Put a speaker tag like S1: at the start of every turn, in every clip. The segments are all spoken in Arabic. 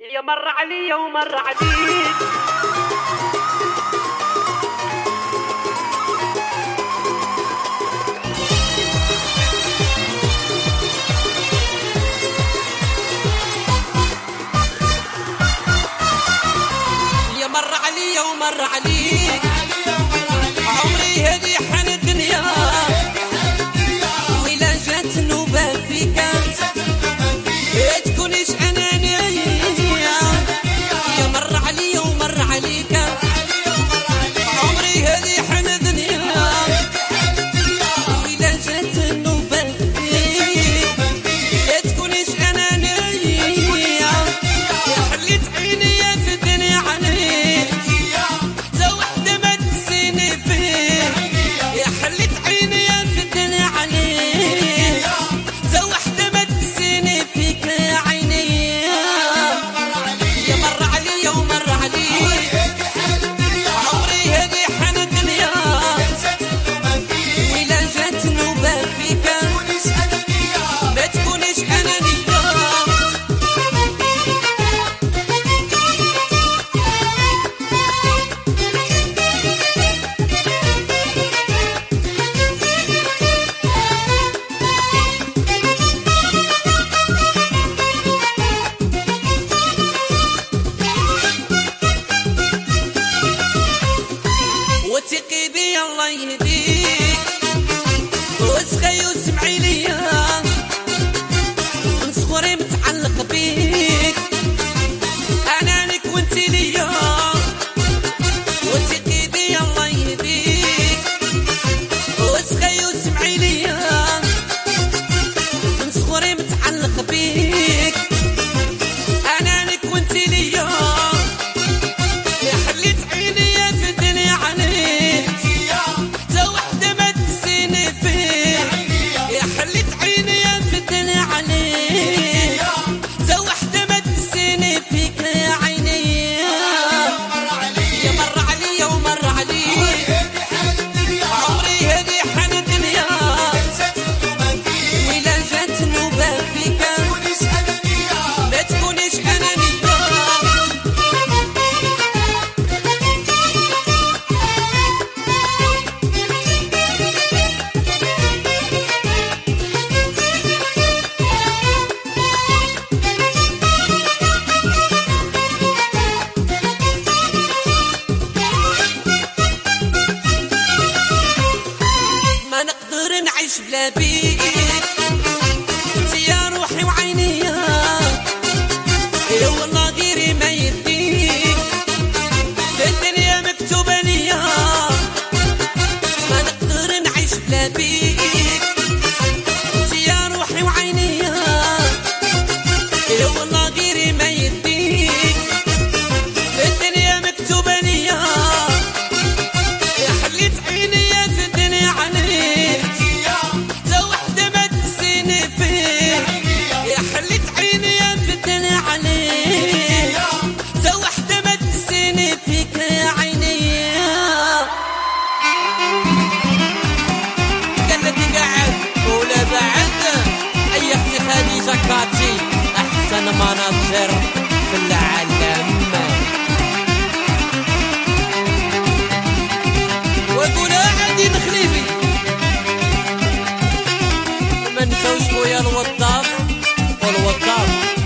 S1: يا مر علي ومر عليك يا مر علي ومر عليك عمري هدي حن الدنيا وإلا جات النوبة فيك تكونش أنانية يا مر علي ومر عليك عمري هدي حن الدنيا وإلا جات النوبة فيك تكونش أنانية يا حليت عيني في الدنيا عليك تا وحدة ما تنسيني فيك يا حليت عيني في الدنيا عليك تا وحدة ما تنسيني فيك يا عيني يا مر علي ومر عليك عمري هدي حن الدنيا وإلا جات نوبة فيك ما تكونش أنانية وثقي بي الله يهديك واسخي واسمعي ليا من صغري متعلق بيك انا لك وانت ليا وثقي بي الله يهديك واسخي واسمعي ليا من صغري متعلق بيك انا لك وانت ليا يا حليت عيني في الدنيا عليك تا وحدة ما تنسيني فيك يا حليت عيني في الدنيا عليك تا وحدة ما تنسيني فيك يا عيني يا مر علي ومر عليك عمري هدي حن الدنيا وإلا جات نوبة فيك ما تكونش أنانية ما نقدر نعيش بلا بيك انت يا روحي وعيني يا والله غيري ما يديك في الدنيا مكتوبة ليا ما نقدر نعيش بلا بيك انت يا روحي وعيني يا والله غيري ما يديك في الدنيا مكتوبة ليا يا حليت عيني في الدنيا عليك تا وحدة ما تنسيني فيك يا حليت عيني في الدنيا عليك تا وحدة ما تنسيني فيك يا عيني قلبي قاعد ولا بعد اي اختي خديجة كاتي احسن مناظر في العالم وقول عادي مخليفي ما نساوش خويا الوظاف والوظاف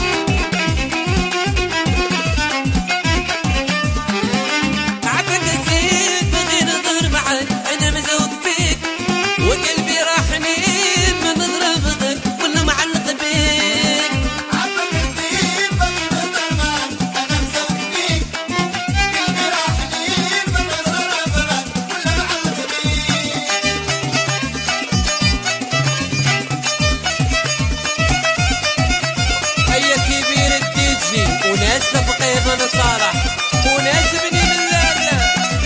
S1: عافاك زيد بغي نظهر معاك انا مزوق فيك وقلبي راح نيم من نظرة بغيك ولا معلق بيك
S2: عافاك زيد بغي نظهر معاك انا مزوق فيك قلبي راح نيم من نظرة بغيك ولا معلق بيك
S1: هيا كبير الديجي وناس فقيض صالح وناس بني من لالا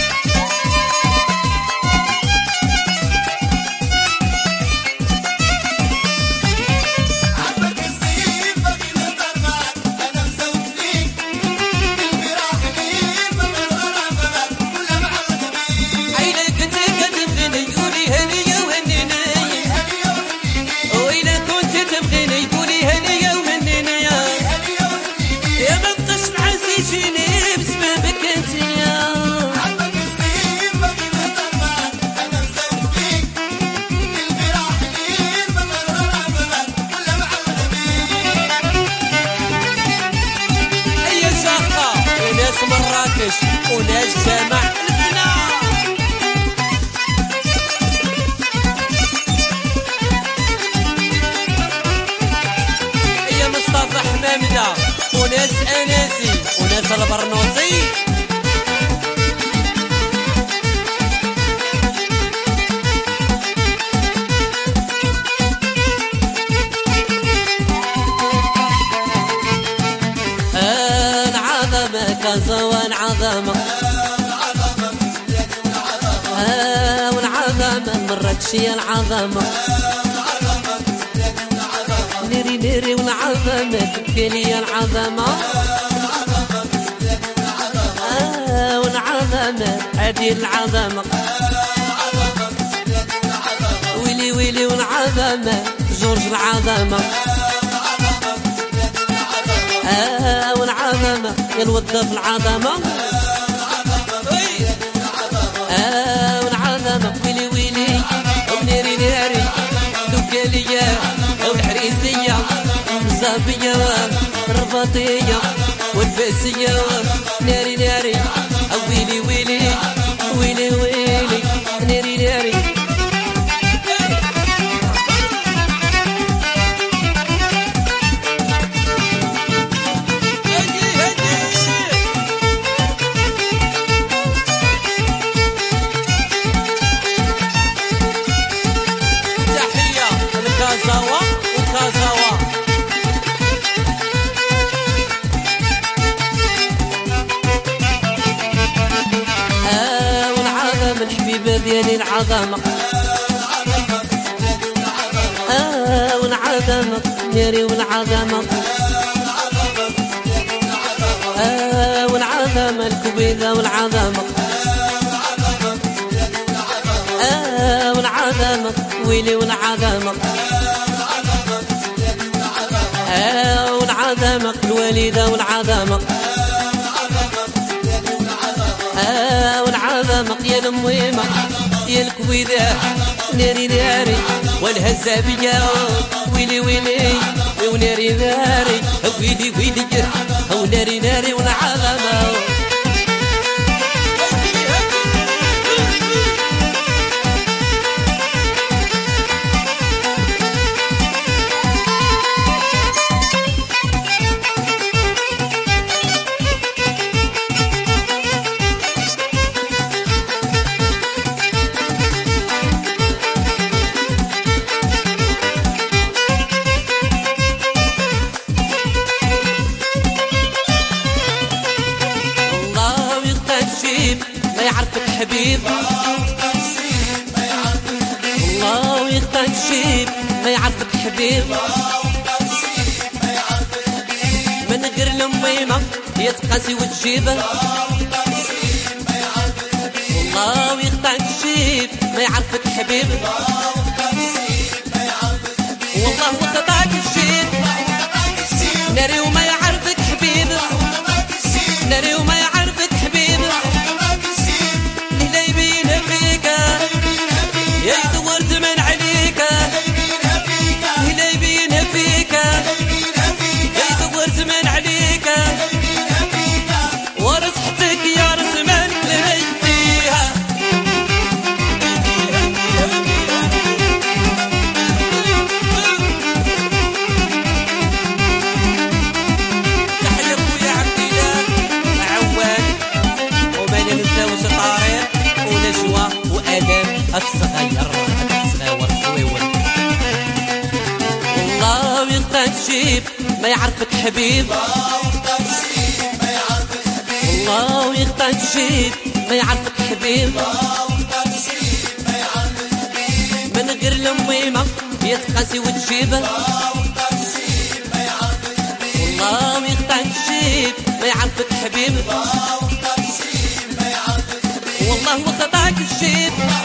S2: عافاك زيد بغي نظهر معاك انا مزوق فيك قلبي راح نيم من نظرة بغيك ولا معلق بيك
S1: عينك انت كتبغيني قولي هنية وهنيني
S2: هنية وهنيني
S1: وإلا كنت تبغيني قولي هنية وهنيني
S2: هنية وهنيني
S1: يا بنت يجيني بسببك انتيا
S2: عبك السيف باغي نهضر معاك انا مساوي فيك قلبي راح ليك ما نهضر معاك ولا مع الغبيب
S1: هيا شاقة وناس مراكش وناس جامع الفنا هيا مصطفى حمامدة وناس اناسي وناس البرنوسي العظمة كزوان عظمة والعظمة مرت شي العظمة نيري نيري والعظمة تبكي لي العظمة والعظمة عادي العظمة ويلي ويلي والعظمة جورج العظمة والعظمة يا الوظف العظمة والعظمة ويلي ويلي ونيري نيري دوكالية والحريسية الزابية الرباطية والفاسية ناري ناري ويلي ويلي ويلي ويلي ناري ناري كازاوا وكازاوا والعظمة الحبيبة ديالي العظمة والعظمة ديالي والعظمة والعظمة الكبيدة والعظمة والعظمة ويلي والعظمة والعظمة الوالدة والعظمة والعظمة يا المهمة يا الكويدة ناري ناري والهزابية ويلي ويلي وناري ناري ويلي ويلي وناري ناري والعظمة ما يعرفك حبيب الله ويقطع الشيب ما يعرفك حبيب من غير الميمة يتقاسي وتجيب الله ويقطع الشيب ما يعرفك حبيب والله وقطعك الشيب ناري وما يعرفك حبيب ناري وما يعرفك حبيب يا يدور زمن عليك هلا يبينها فيك يا يدور زمن عليك ورصحتك يا رسمان لهيتيها تحية خويا عبد الله عواد وما ننساوش طارق ونجوى وآدم الصغير الصغير خويول والله يقطع الشيب ما يعرفك حبيب الله يقطع الشيب ما يعرفك حبيب من غير الميمة يتقاسي وتجيب والله يقطع الشيب ما يعرفك حبيب والله وقطعك الشيب